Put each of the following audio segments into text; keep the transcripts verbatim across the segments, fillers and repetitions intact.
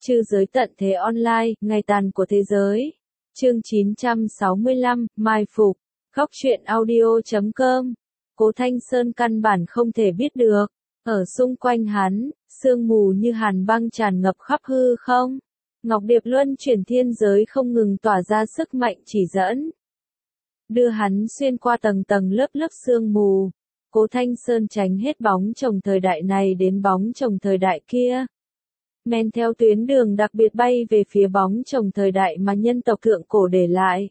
Trư giới tận thế online, ngày tàn của thế giới. Chương chín trăm sáu mươi lăm, Mai Phục. Góc truyện audio chấm com. Cố Thanh Sơn căn bản không thể biết được. Ở xung quanh hắn, sương mù như hàn băng tràn ngập khắp hư không. Ngọc Điệp luân chuyển thiên giới không ngừng tỏa ra sức mạnh chỉ dẫn. Đưa hắn xuyên qua tầng tầng lớp lớp sương mù. Cố Thanh Sơn tránh hết bóng chồng thời đại này đến bóng chồng thời đại kia. Men theo tuyến đường đặc biệt bay về phía bóng chồng thời đại mà nhân tộc thượng cổ để lại.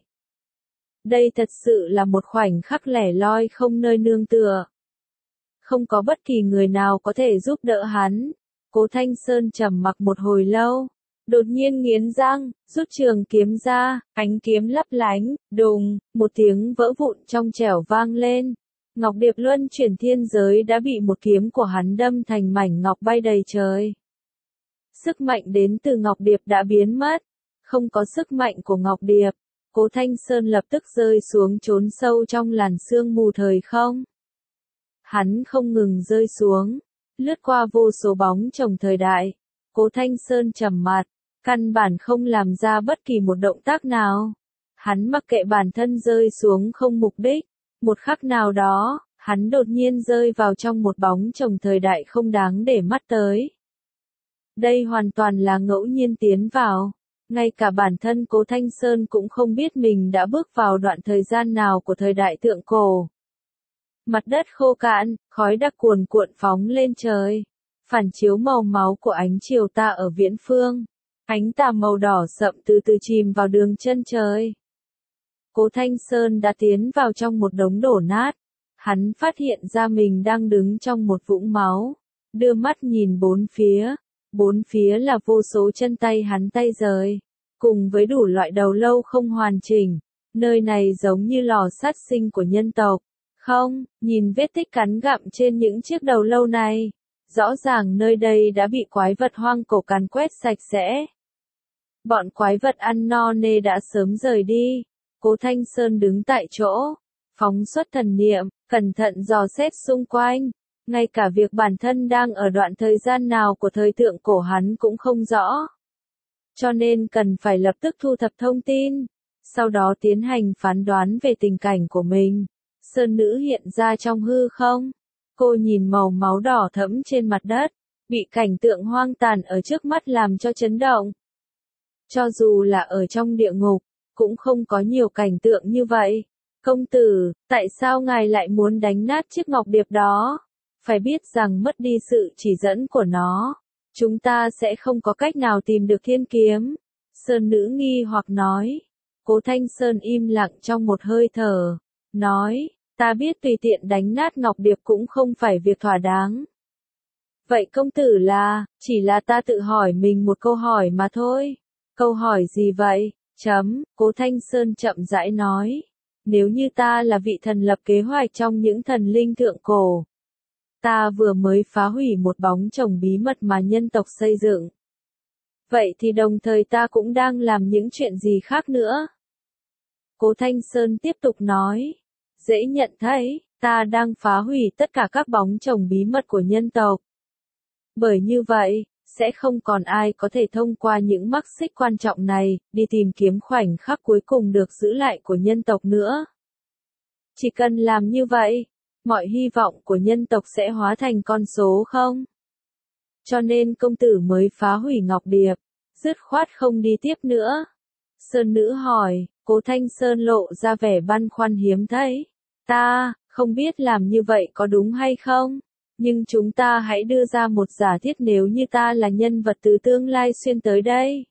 Đây thật sự là một khoảnh khắc lẻ loi không nơi nương tựa. Không có bất kỳ người nào có thể giúp đỡ hắn. Cố Thanh Sơn trầm mặc một hồi lâu. Đột nhiên nghiến răng, rút trường kiếm ra, ánh kiếm lấp lánh, đùng, một tiếng vỡ vụn trong trẻo vang lên. Ngọc Điệp luân chuyển thiên giới đã bị một kiếm của hắn đâm thành mảnh ngọc bay đầy trời. Sức mạnh đến từ Ngọc Điệp đã biến mất. Không có sức mạnh của Ngọc Điệp. Cố Thanh Sơn lập tức rơi xuống trốn sâu trong làn sương mù thời không. Hắn không ngừng rơi xuống. Lướt qua vô số bóng chồng thời đại. Cố Thanh Sơn trầm mặt. Căn bản không làm ra bất kỳ một động tác nào. Hắn mặc kệ bản thân rơi xuống không mục đích. Một khắc nào đó, hắn đột nhiên rơi vào trong một bóng chồng thời đại không đáng để mắt tới. Đây hoàn toàn là ngẫu nhiên tiến vào. Ngay cả bản thân Cố Thanh Sơn cũng không biết mình đã bước vào đoạn thời gian nào của thời đại thượng cổ. Mặt đất khô cạn, khói đặc cuồn cuộn phóng lên trời. Phản chiếu màu máu của ánh chiều tà ở viễn phương. Ánh tà màu đỏ sậm từ từ chìm vào đường chân trời. Cố Thanh Sơn đã tiến vào trong một đống đổ nát. Hắn phát hiện ra mình đang đứng trong một vũng máu. Đưa mắt nhìn bốn phía. Bốn phía là vô số chân tay hắn tay rời. Cùng với đủ loại đầu lâu không hoàn chỉnh. Nơi này giống như lò sát sinh của nhân tộc. Không, nhìn vết tích cắn gặm trên những chiếc đầu lâu này. Rõ ràng nơi đây đã bị quái vật hoang cổ càn quét sạch sẽ. Bọn quái vật ăn no nê đã sớm rời đi. Cố Thanh Sơn đứng tại chỗ. Phóng xuất thần niệm, cẩn thận dò xét xung quanh. Ngay cả việc bản thân đang ở đoạn thời gian nào của thời thượng cổ hắn cũng không rõ. Cho nên cần phải lập tức thu thập thông tin. Sau đó tiến hành phán đoán về tình cảnh của mình. Sơn nữ hiện ra trong hư không. Cô nhìn màu máu đỏ thẫm trên mặt đất. Bị cảnh tượng hoang tàn ở trước mắt làm cho chấn động. Cho dù là ở trong địa ngục, cũng không có nhiều cảnh tượng như vậy. Công tử, tại sao ngài lại muốn đánh nát chiếc ngọc điệp đó? Phải biết rằng mất đi sự chỉ dẫn của nó, chúng ta sẽ không có cách nào tìm được thiên kiếm. Sơn nữ nghi hoặc nói. Cố Thanh Sơn im lặng trong một hơi thở. Nói, ta biết tùy tiện đánh nát ngọc điệp cũng không phải việc thỏa đáng. Vậy công tử là, chỉ là ta tự hỏi mình một câu hỏi mà thôi. Câu hỏi gì vậy? Chấm, Cố Thanh Sơn chậm rãi nói. Nếu như ta là vị thần lập kế hoạch trong những thần linh thượng cổ. Ta vừa mới phá hủy một bóng chồng bí mật mà nhân tộc xây dựng. Vậy thì đồng thời ta cũng đang làm những chuyện gì khác nữa? Cố Thanh Sơn tiếp tục nói. Dễ nhận thấy, ta đang phá hủy tất cả các bóng chồng bí mật của nhân tộc. Bởi như vậy, sẽ không còn ai có thể thông qua những mắc xích quan trọng này, đi tìm kiếm khoảnh khắc cuối cùng được giữ lại của nhân tộc nữa. Chỉ cần làm như vậy, mọi hy vọng của nhân tộc sẽ hóa thành con số không. Cho nên công tử mới phá hủy ngọc điệp, dứt khoát không đi tiếp nữa. Sơn nữ hỏi, Cố Thanh Sơn lộ ra vẻ băn khoăn hiếm thấy. Ta, không biết làm như vậy có đúng hay không, nhưng chúng ta hãy đưa ra một giả thiết nếu như ta là nhân vật từ tương lai xuyên tới đây.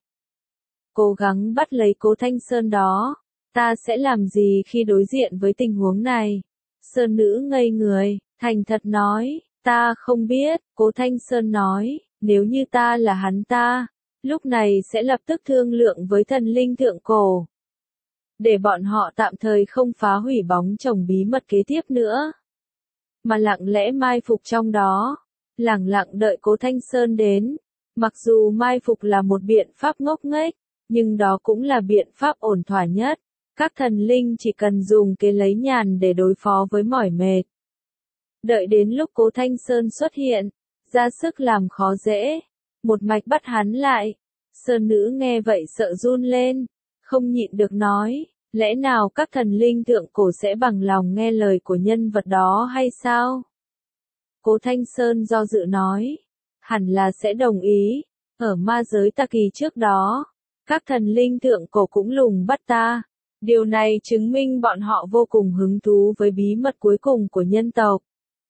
Cố gắng bắt lấy Cố Thanh Sơn đó, ta sẽ làm gì khi đối diện với tình huống này? Sơn nữ ngây người, thành thật nói, ta không biết. Cố Thanh Sơn nói, nếu như ta là hắn ta, lúc này sẽ lập tức thương lượng với thần linh thượng cổ. Để bọn họ tạm thời không phá hủy bóng chồng bí mật kế tiếp nữa. Mà lặng lẽ mai phục trong đó. Lẳng lặng đợi Cố Thanh Sơn đến. Mặc dù mai phục là một biện pháp ngốc nghếch, nhưng đó cũng là biện pháp ổn thỏa nhất. Các thần linh chỉ cần dùng kế lấy nhàn để đối phó với mỏi mệt. Đợi đến lúc Cố Thanh Sơn xuất hiện, ra sức làm khó dễ. Một mạch bắt hắn lại. Sơn nữ nghe vậy sợ run lên, không nhịn được nói, lẽ nào các thần linh thượng cổ sẽ bằng lòng nghe lời của nhân vật đó hay sao? Cố Thanh Sơn do dự nói, hẳn là sẽ đồng ý, ở ma giới ta kỳ trước đó, các thần linh thượng cổ cũng lùng bắt ta. Điều này chứng minh bọn họ vô cùng hứng thú với bí mật cuối cùng của nhân tộc.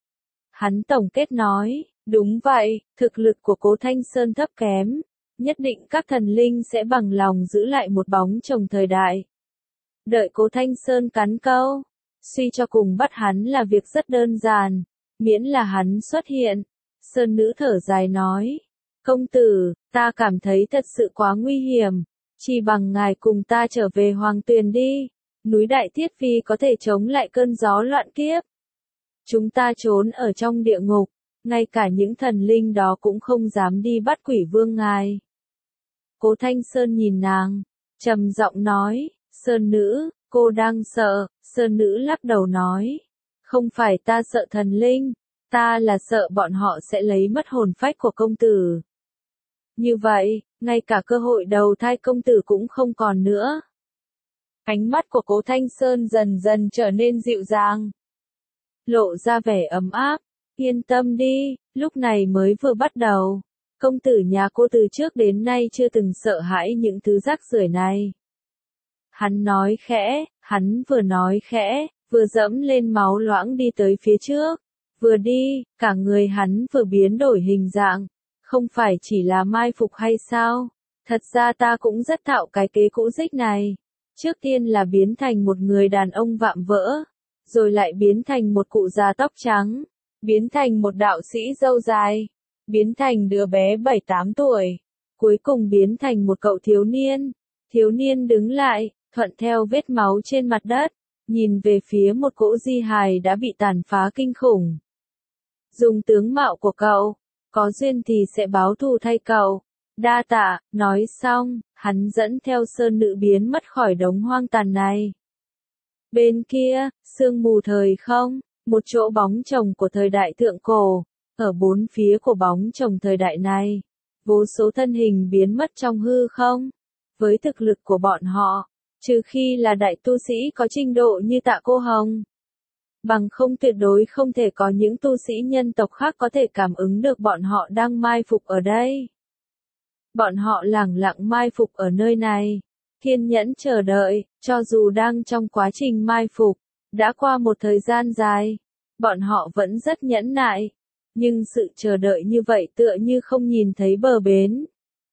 Hắn tổng kết nói, đúng vậy, thực lực của Cố Thanh Sơn thấp kém, nhất định các thần linh sẽ bằng lòng giữ lại một bóng chồng thời đại. Đợi Cố Thanh Sơn cắn câu, suy cho cùng bắt hắn là việc rất đơn giản, miễn là hắn xuất hiện. Sơn nữ thở dài nói, công tử, ta cảm thấy thật sự quá nguy hiểm, chỉ bằng ngài cùng ta trở về Hoàng Tuyền đi, núi Đại Thiết Phi có thể chống lại cơn gió loạn kiếp. Chúng ta trốn ở trong địa ngục, ngay cả những thần linh đó cũng không dám đi bắt quỷ vương ngài. Cố Thanh Sơn nhìn nàng, trầm giọng nói, Sơn nữ, cô đang sợ. Sơn nữ lắc đầu nói, không phải ta sợ thần linh, ta là sợ bọn họ sẽ lấy mất hồn phách của công tử. Như vậy, ngay cả cơ hội đầu thai công tử cũng không còn nữa. Ánh mắt của Cố Thanh Sơn dần dần trở nên dịu dàng, lộ ra vẻ ấm áp, yên tâm đi, lúc này mới vừa bắt đầu. Công tử nhà cô từ trước đến nay chưa từng sợ hãi những thứ rác rưởi này. Hắn nói khẽ, hắn vừa nói khẽ, vừa dẫm lên máu loãng đi tới phía trước. Vừa đi, cả người hắn vừa biến đổi hình dạng. Không phải chỉ là mai phục hay sao? Thật ra ta cũng rất thạo cái kế cũ dích này. Trước tiên là biến thành một người đàn ông vạm vỡ, rồi lại biến thành một cụ già tóc trắng, biến thành một đạo sĩ râu dài, biến thành đứa bé bảy tám tuổi, cuối cùng biến thành một cậu thiếu niên. Thiếu niên đứng lại, thuận theo vết máu trên mặt đất, nhìn về phía một cỗ di hài đã bị tàn phá kinh khủng. Dùng tướng mạo của cậu, có duyên thì sẽ báo thù thay cậu. Đa tạ, nói xong, hắn dẫn theo Sơn nữ biến mất khỏi đống hoang tàn này. Bên kia, sương mù thời không, một chỗ bóng chồng của thời đại thượng cổ, ở bốn phía của bóng chồng thời đại này, vô số thân hình biến mất trong hư không. Với thực lực của bọn họ, trừ khi là đại tu sĩ có trình độ như Tạ Cô Hồng, bằng không tuyệt đối không thể có những tu sĩ nhân tộc khác có thể cảm ứng được bọn họ đang mai phục ở đây. Bọn họ lẳng lặng mai phục ở nơi này, kiên nhẫn chờ đợi, cho dù đang trong quá trình mai phục, đã qua một thời gian dài, bọn họ vẫn rất nhẫn nại, nhưng sự chờ đợi như vậy tựa như không nhìn thấy bờ bến.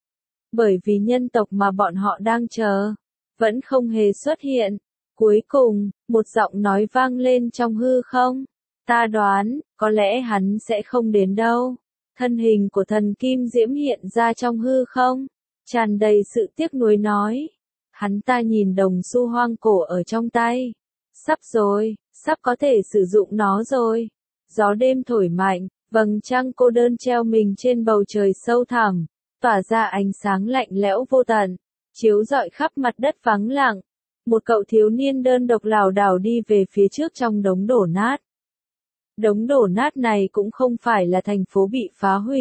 Bởi vì nhân tộc mà bọn họ đang chờ, vẫn không hề xuất hiện. Cuối cùng, một giọng nói vang lên trong hư không. Ta đoán, có lẽ hắn sẽ không đến đâu. Thân hình của thần Kim Diễm hiện ra trong hư không, tràn đầy sự tiếc nuối nói. Hắn ta nhìn đồng xu hoang cổ ở trong tay. Sắp rồi, sắp có thể sử dụng nó rồi. Gió đêm thổi mạnh, vầng trăng cô đơn treo mình trên bầu trời sâu thẳm, tỏa ra ánh sáng lạnh lẽo vô tận, chiếu rọi khắp mặt đất vắng lặng. Một cậu thiếu niên đơn độc lảo đảo đi về phía trước trong đống đổ nát. Đống đổ nát này cũng không phải là thành phố bị phá hủy,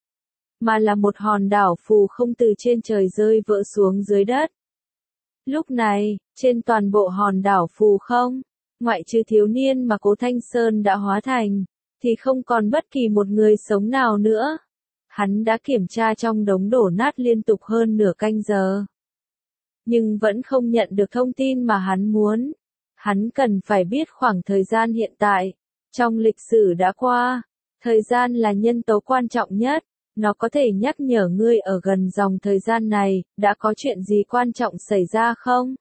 mà là một hòn đảo phù không từ trên trời rơi vỡ xuống dưới đất. Lúc này, trên toàn bộ hòn đảo phù không, ngoại trừ thiếu niên mà Cố Thanh Sơn đã hóa thành, thì không còn bất kỳ một người sống nào nữa. Hắn đã kiểm tra trong đống đổ nát liên tục hơn nửa canh giờ, nhưng vẫn không nhận được thông tin mà hắn muốn. Hắn cần phải biết khoảng thời gian hiện tại, trong lịch sử đã qua. Thời gian là nhân tố quan trọng nhất, nó có thể nhắc nhở ngươi ở gần dòng thời gian này, đã có chuyện gì quan trọng xảy ra không?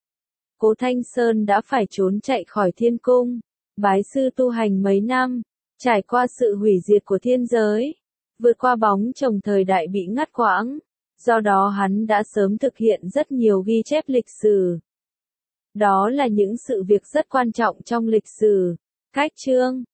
Cố Thanh Sơn đã phải trốn chạy khỏi thiên cung, bái sư tu hành mấy năm, trải qua sự hủy diệt của thiên giới, vượt qua bóng chồng thời đại bị ngắt quãng. Do đó hắn đã sớm thực hiện rất nhiều ghi chép lịch sử. Đó là những sự việc rất quan trọng trong lịch sử. Cách chương